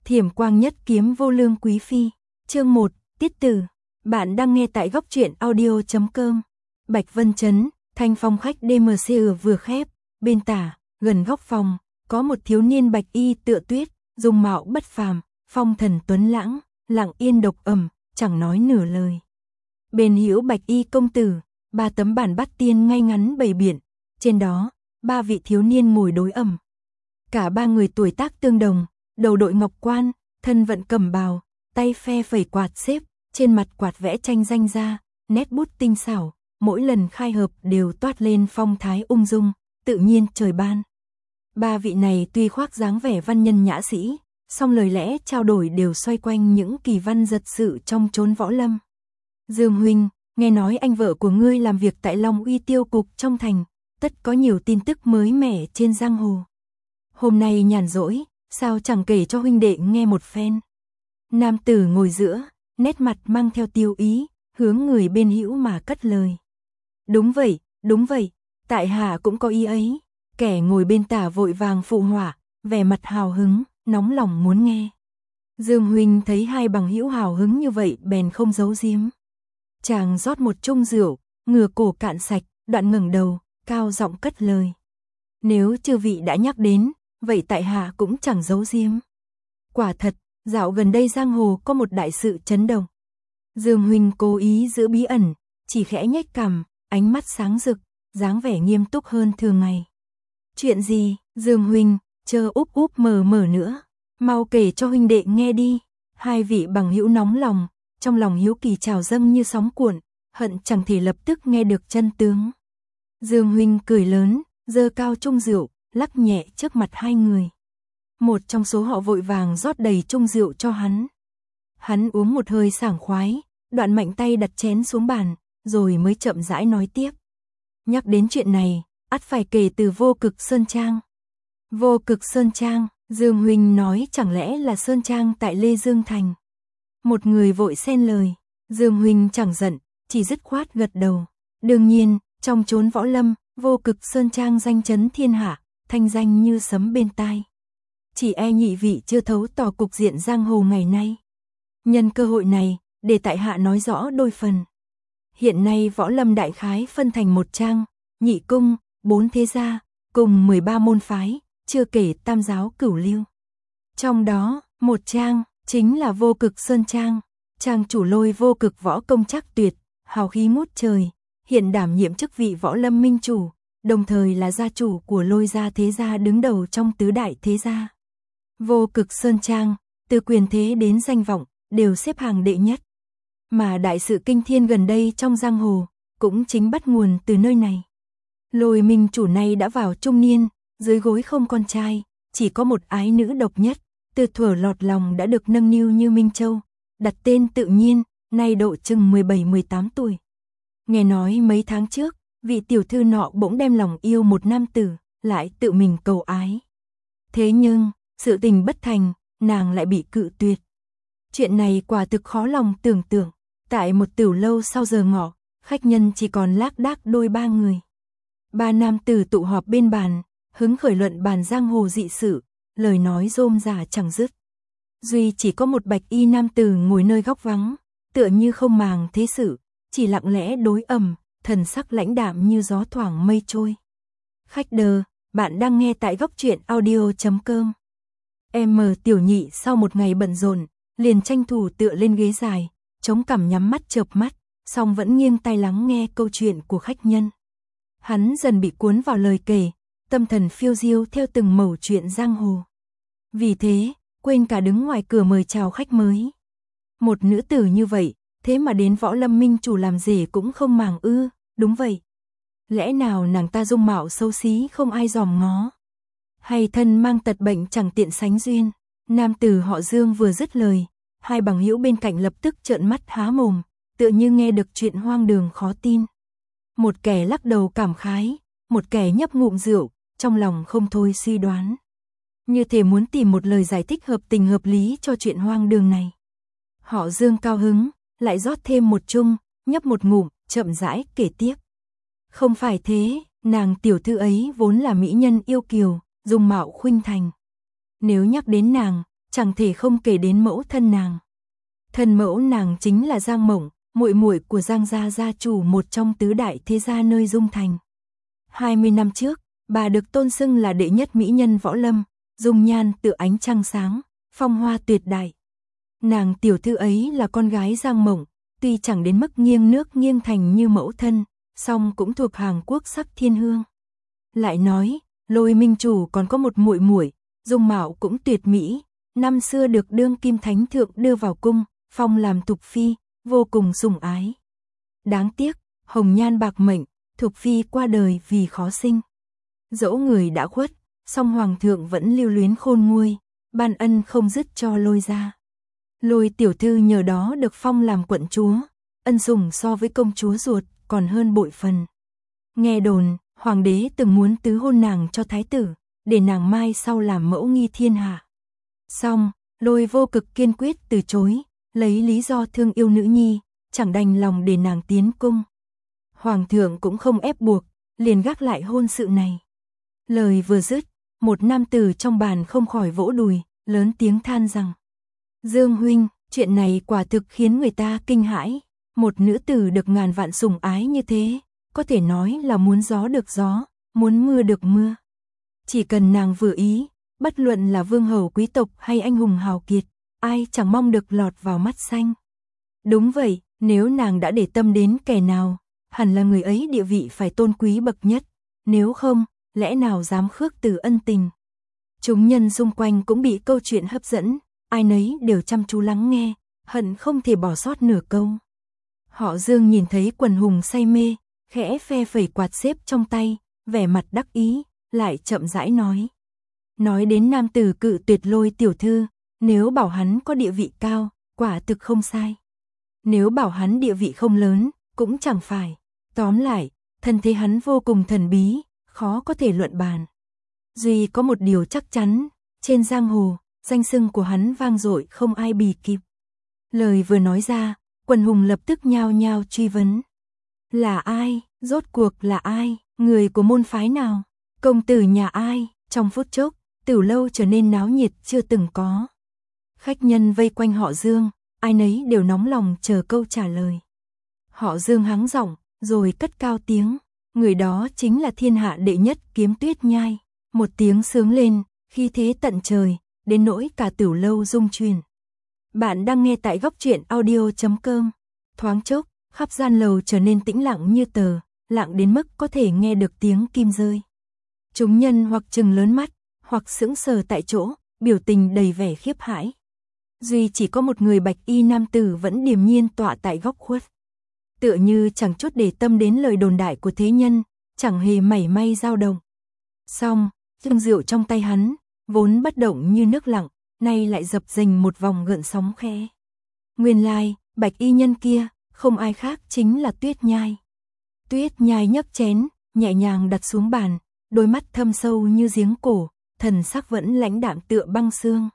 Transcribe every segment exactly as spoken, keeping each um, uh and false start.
Thiểm quang nhất kiếm vô lương quý phi. Chương một, tiết tử. Bạn đang nghe tại góc truyện audio chấm com. Bạch Vân Trấn, thanh phòng khách đê em xê vừa khép, bên tả, gần góc phòng, có một thiếu niên bạch y tựa tuyết, dung mạo bất phàm, phong thần tuấn lãng, lặng yên độc ẩm, chẳng nói nửa lời. Bên hữu bạch y công tử, ba tấm bản bát tiên ngay ngắn bày biện, trên đó, ba vị thiếu niên ngồi đối ẩm. Cả ba người tuổi tác tương đồng, đầu đội ngọc quan, thân vận cẩm bào, tay phe phẩy quạt xếp, trên mặt quạt vẽ tranh danh ra, nét bút tinh xảo, mỗi lần khai hợp đều toát lên phong thái ung dung, tự nhiên trời ban. Ba vị này tuy khoác dáng vẻ văn nhân nhã sĩ, song lời lẽ trao đổi đều xoay quanh những kỳ văn giật sự trong chốn võ lâm. Dương huynh, nghe nói anh vợ của ngươi làm việc tại Long Uy tiêu cục trong thành, tất có nhiều tin tức mới mẻ trên giang hồ. Hôm nay nhàn rỗi, sao chẳng kể cho huynh đệ nghe một phen. Nam tử ngồi giữa, nét mặt mang theo tiêu ý, hướng người bên hữu mà cất lời. Đúng vậy, đúng vậy, tại hạ cũng có ý ấy. Kẻ ngồi bên tả vội vàng phụ họa, vẻ mặt hào hứng, nóng lòng muốn nghe. Dương huynh thấy hai bằng hữu hào hứng như vậy bèn không giấu giếm. Chàng rót một chung rượu, ngửa cổ cạn sạch, đoạn ngẩng đầu, cao giọng cất lời. Nếu chư vị đã nhắc đến, vậy tại hạ cũng chẳng giấu giếm. Quả thật, dạo gần đây giang hồ có một đại sự chấn động. Dương huynh cố ý giữ bí ẩn, chỉ khẽ nhếch cằm, ánh mắt sáng rực, dáng vẻ nghiêm túc hơn thường ngày. Chuyện gì, Dương huynh, chớ úp úp mờ mờ nữa, mau kể cho huynh đệ nghe đi. Hai vị bằng hữu nóng lòng, trong lòng hiếu kỳ trào dâng như sóng cuộn, hận chẳng thể lập tức nghe được chân tướng. Dương huynh cười lớn, giơ cao chung rượu, lắc nhẹ trước mặt hai người. Một trong số họ vội vàng rót đầy chung rượu cho hắn. Hắn uống một hơi sảng khoái, đoạn mạnh tay đặt chén xuống bàn, rồi mới chậm rãi nói tiếp. Nhắc đến chuyện này, ắt phải kể từ Vô Cực Sơn Trang. Vô Cực Sơn Trang, Dương huynh nói chẳng lẽ là Sơn Trang tại Lê Dương Thành. Một người vội xen lời, Dương huynh chẳng giận, chỉ dứt khoát gật đầu. Đương nhiên, trong chốn võ lâm, Vô Cực Sơn Trang danh chấn thiên hạ, thanh danh như sấm bên tai. Chỉ e nhị vị chưa thấu tỏ cục diện giang hồ ngày nay. Nhân cơ hội này, để tại hạ nói rõ đôi phần. Hiện nay võ lâm đại khái phân thành một trang, nhị cung, bốn thế gia, cùng mười ba môn phái, chưa kể tam giáo cửu lưu. Trong đó, một trang, chính là Vô Cực Sơn Trang. Trang chủ Lôi Vô Cực võ công trác tuyệt, hào khí ngút trời, hiện đảm nhiệm chức vị võ lâm minh chủ, đồng thời là gia chủ của Lôi gia thế gia đứng đầu trong tứ đại thế gia. Vô Cực Sơn Trang, từ quyền thế đến danh vọng, đều xếp hàng đệ nhất. Mà đại sự kinh thiên gần đây trong giang hồ, cũng chính bắt nguồn từ nơi này. Lôi minh chủ này đã vào trung niên, dưới gối không con trai, chỉ có một ái nữ độc nhất, từ thuở lọt lòng đã được nâng niu như Minh Châu, đặt tên tự nhiên, nay độ chừng mười bảy mười tám tuổi. Nghe nói mấy tháng trước, vị tiểu thư nọ bỗng đem lòng yêu một nam tử, lại tự mình cầu ái. Thế nhưng, sự tình bất thành, nàng lại bị cự tuyệt. Chuyện này quả thực khó lòng tưởng tượng. Tại một tiểu lâu sau giờ ngọ, khách nhân chỉ còn lác đác đôi ba người. Ba nam tử tụ họp bên bàn, hứng khởi luận bàn giang hồ dị sự, lời nói rôm rả chẳng dứt. Duy chỉ có một bạch y nam tử ngồi nơi góc vắng, tựa như không màng thế sự, chỉ lặng lẽ đối ẩm, thần sắc lãnh đạm như gió thoảng mây trôi. Khách đờ, bạn đang nghe tại góc truyện audio chấm com. Em mờ tiểu nhị sau một ngày bận rộn, liền tranh thủ tựa lên ghế dài, chống cằm nhắm mắt chợp mắt, song vẫn nghiêng tai lắng nghe câu chuyện của khách nhân. Hắn dần bị cuốn vào lời kể, tâm thần phiêu diêu theo từng mẩu chuyện giang hồ. Vì thế, quên cả đứng ngoài cửa mời chào khách mới. Một nữ tử như vậy, thế mà đến võ lâm minh chủ làm rể cũng không màng ư, đúng vậy. Lẽ nào nàng ta dung mạo xấu xí không ai dòm ngó? Hay thân mang tật bệnh chẳng tiện sánh duyên? Nam tử họ Dương vừa dứt lời, hai bằng hữu bên cạnh lập tức trợn mắt há mồm, tựa như nghe được chuyện hoang đường khó tin. Một kẻ lắc đầu cảm khái, một kẻ nhấp ngụm rượu, trong lòng không thôi suy đoán. Như thể muốn tìm một lời giải thích hợp tình hợp lý cho chuyện hoang đường này. Họ Dương cao hứng, lại rót thêm một chung, nhấp một ngụm, chậm rãi kể tiếp. Không phải thế, nàng tiểu thư ấy vốn là mỹ nhân yêu kiều, dung mạo khuynh thành. Nếu nhắc đến nàng, chẳng thể không kể đến mẫu thân nàng. Thân mẫu nàng chính là Giang Mộng, muội muội của Giang gia gia chủ, một trong tứ đại thế gia nơi Dung Thành. hai mươi năm trước, bà được tôn xưng là đệ nhất mỹ nhân võ lâm, dung nhan tựa ánh trăng sáng, phong hoa tuyệt đại. Nàng tiểu thư ấy là con gái Giang Mộng, tuy chẳng đến mức nghiêng nước nghiêng thành như mẫu thân, song cũng thuộc hàng quốc sắc thiên hương. Lại nói, Lôi minh chủ còn có một muội muội, dung mạo cũng tuyệt mỹ, năm xưa được đương kim thánh thượng đưa vào cung, phong làm Thục phi, vô cùng sủng ái. Đáng tiếc, hồng nhan bạc mệnh, Thục phi qua đời vì khó sinh. Dẫu người đã khuất, song hoàng thượng vẫn lưu luyến khôn nguôi, ban ân không dứt cho Lôi gia. Lôi tiểu thư nhờ đó được phong làm quận chúa, ân sủng so với công chúa ruột còn hơn bội phần. Nghe đồn, hoàng đế từng muốn tứ hôn nàng cho thái tử, để nàng mai sau làm mẫu nghi thiên hạ. Song, Lôi vô cực kiên quyết từ chối, lấy lý do thương yêu nữ nhi, chẳng đành lòng để nàng tiến cung. Hoàng thượng cũng không ép buộc, liền gác lại hôn sự này. Lời vừa dứt, một nam tử trong bàn không khỏi vỗ đùi, lớn tiếng than rằng: Dương huynh, chuyện này quả thực khiến người ta kinh hãi. Một nữ tử được ngàn vạn sủng ái như thế, có thể nói là muốn gió được gió, muốn mưa được mưa. Chỉ cần nàng vừa ý, bất luận là vương hầu quý tộc hay anh hùng hào kiệt, ai chẳng mong được lọt vào mắt xanh. Đúng vậy, nếu nàng đã để tâm đến kẻ nào, hẳn là người ấy địa vị phải tôn quý bậc nhất, nếu không, lẽ nào dám khước từ ân tình. Chúng nhân xung quanh cũng bị câu chuyện hấp dẫn, ai nấy đều chăm chú lắng nghe, hận không thể bỏ sót nửa câu. Họ Dương nhìn thấy quần hùng say mê, khẽ phe phẩy quạt xếp trong tay, vẻ mặt đắc ý, lại chậm rãi nói. Nói đến nam tử cự tuyệt Lôi tiểu thư, nếu bảo hắn có địa vị cao, quả thực không sai. Nếu bảo hắn địa vị không lớn, cũng chẳng phải. Tóm lại, thân thế hắn vô cùng thần bí, khó có thể luận bàn. Duy có một điều chắc chắn, trên giang hồ, danh xưng của hắn vang dội không ai bì kịp. Lời vừa nói ra, quần hùng lập tức nhao nhao truy vấn. Là ai? Rốt cuộc là ai? Người của môn phái nào? Công tử nhà ai? Trong phút chốc, Tử lâu trở nên náo nhiệt chưa từng có. Khách nhân vây quanh họ Dương, ai nấy đều nóng lòng chờ câu trả lời. Họ Dương hắng giọng, rồi cất cao tiếng. Người đó chính là thiên hạ đệ nhất Kiếm Tuyết Nhai. Một tiếng sướng lên, khi thế tận trời, đến nỗi cả Tử lâu rung chuyển. Bạn đang nghe tại góc truyện audio chấm com. Thoáng chốc, khắp gian lầu trở nên tĩnh lặng như tờ, lặng đến mức có thể nghe được tiếng kim rơi. Chúng nhân hoặc trừng lớn mắt, hoặc sững sờ tại chỗ, biểu tình đầy vẻ khiếp hãi. Duy chỉ có một người bạch y nam tử vẫn điềm nhiên tọa tại góc khuất. Tựa như chẳng chút để tâm đến lời đồn đại của thế nhân, chẳng hề mảy may dao động. Song, chừng rượu trong tay hắn, vốn bất động như nước lặng, nay lại dập dềnh một vòng gợn sóng khẽ. Nguyên lai, bạch y nhân kia, không ai khác chính là Tuyết Nhai. Tuyết Nhai nhấc chén, nhẹ nhàng đặt xuống bàn, đôi mắt thâm sâu như giếng cổ, thần sắc vẫn lãnh đạm tựa băng xương.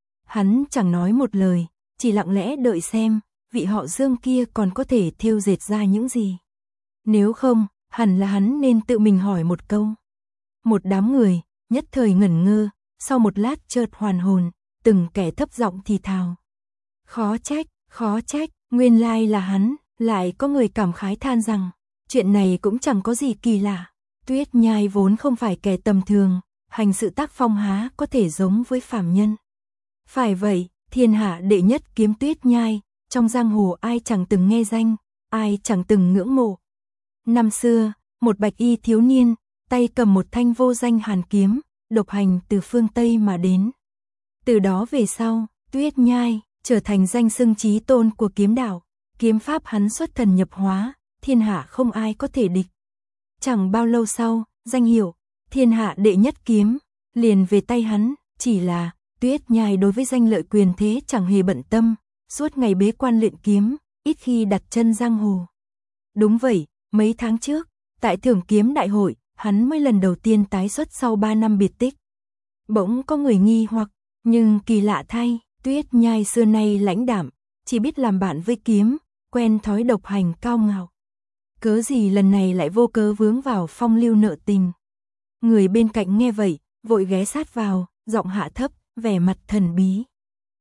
Hắn chẳng nói một lời, chỉ lặng lẽ đợi xem, vị họ Dương kia còn có thể thêu dệt ra những gì. Nếu không, hẳn là hắn nên tự mình hỏi một câu. Một đám người, nhất thời ngẩn ngơ, sau một lát chợt hoàn hồn, từng kẻ thấp giọng thì thào. Khó trách, khó trách, nguyên lai là hắn, lại có người cảm khái than rằng, chuyện này cũng chẳng có gì kỳ lạ. Tuyết Nhai vốn không phải kẻ tầm thường, hành sự tác phong há có thể giống với phàm nhân. Phải vậy, thiên hạ đệ nhất Kiếm Tuyết Nhai, trong giang hồ ai chẳng từng nghe danh, ai chẳng từng ngưỡng mộ. Năm xưa, một bạch y thiếu niên, tay cầm một thanh vô danh hàn kiếm, độc hành từ phương Tây mà đến. Từ đó về sau, Tuyết Nhai trở thành danh xưng chí tôn của kiếm đạo, kiếm pháp hắn xuất thần nhập hóa, thiên hạ không ai có thể địch. Chẳng bao lâu sau, danh hiệu thiên hạ đệ nhất kiếm liền về tay hắn, chỉ là Tuyết Nhai đối với danh lợi quyền thế chẳng hề bận tâm, suốt ngày bế quan luyện kiếm, ít khi đặt chân giang hồ. Đúng vậy, mấy tháng trước, tại Thưởng Kiếm Đại hội, hắn mới lần đầu tiên tái xuất sau ba năm biệt tích. Bỗng có người nghi hoặc, nhưng kỳ lạ thay, Tuyết Nhai xưa nay lãnh đạm, chỉ biết làm bạn với kiếm, quen thói độc hành cao ngạo. Cớ gì lần này lại vô cớ vướng vào phong lưu nợ tình. Người bên cạnh nghe vậy, vội ghé sát vào, giọng hạ thấp, vẻ mặt thần bí.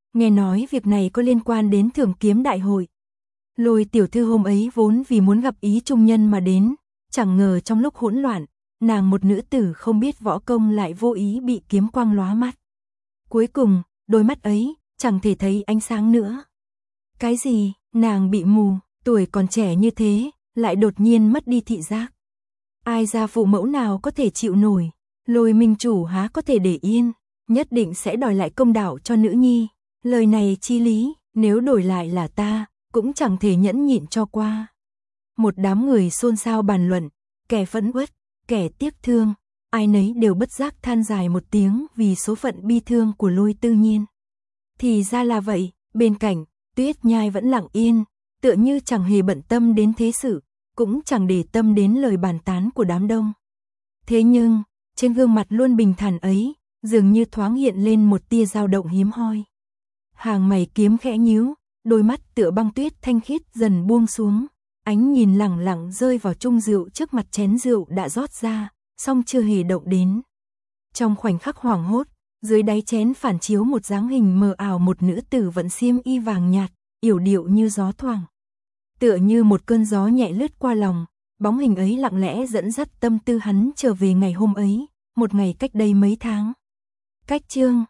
nghe nói việc này có liên quan đến thưởng kiếm đại hội. Lôi tiểu thư hôm ấy vốn vì muốn gặp ý trung nhân mà đến, chẳng ngờ trong lúc hỗn loạn, nàng một nữ tử không biết võ công lại vô ý bị kiếm quang lóa mắt. Cuối cùng, đôi mắt ấy, chẳng thể thấy ánh sáng nữa. Cái gì, nàng bị mù, tuổi còn trẻ như thế, lại đột nhiên mất đi thị giác. Ai gia phụ mẫu nào có thể chịu nổi, Lôi minh chủ há có thể để yên, nhất định sẽ đòi lại công đạo cho nữ nhi. Lời này chi lý, nếu đổi lại là ta, cũng chẳng thể nhẫn nhịn cho qua. Một đám người xôn xao bàn luận, kẻ phẫn uất, kẻ tiếc thương, ai nấy đều bất giác than dài một tiếng vì số phận bi thương của Lôi Tư Nhiên. Thì ra là vậy, bên cạnh, Tuyết Nhai vẫn lặng yên, tựa như chẳng hề bận tâm đến thế sự, cũng chẳng để tâm đến lời bàn tán của đám đông. Thế nhưng, trên gương mặt luôn bình thản ấy, dường như thoáng hiện lên một tia dao động hiếm hoi. Hàng mày kiếm khẽ nhíu, đôi mắt tựa băng tuyết thanh khiết dần buông xuống, ánh nhìn lẳng lặng rơi vào chung rượu trước mặt chén rượu đã rót ra, song chưa hề động đến. Trong khoảnh khắc hoảng hốt, dưới đáy chén phản chiếu một dáng hình mờ ảo một nữ tử vận xiêm y vàng nhạt, yểu điệu như gió thoảng. Tựa như một cơn gió nhẹ lướt qua lòng, bóng hình ấy lặng lẽ dẫn dắt tâm tư hắn trở về ngày hôm ấy, một ngày cách đây mấy tháng. Cách chương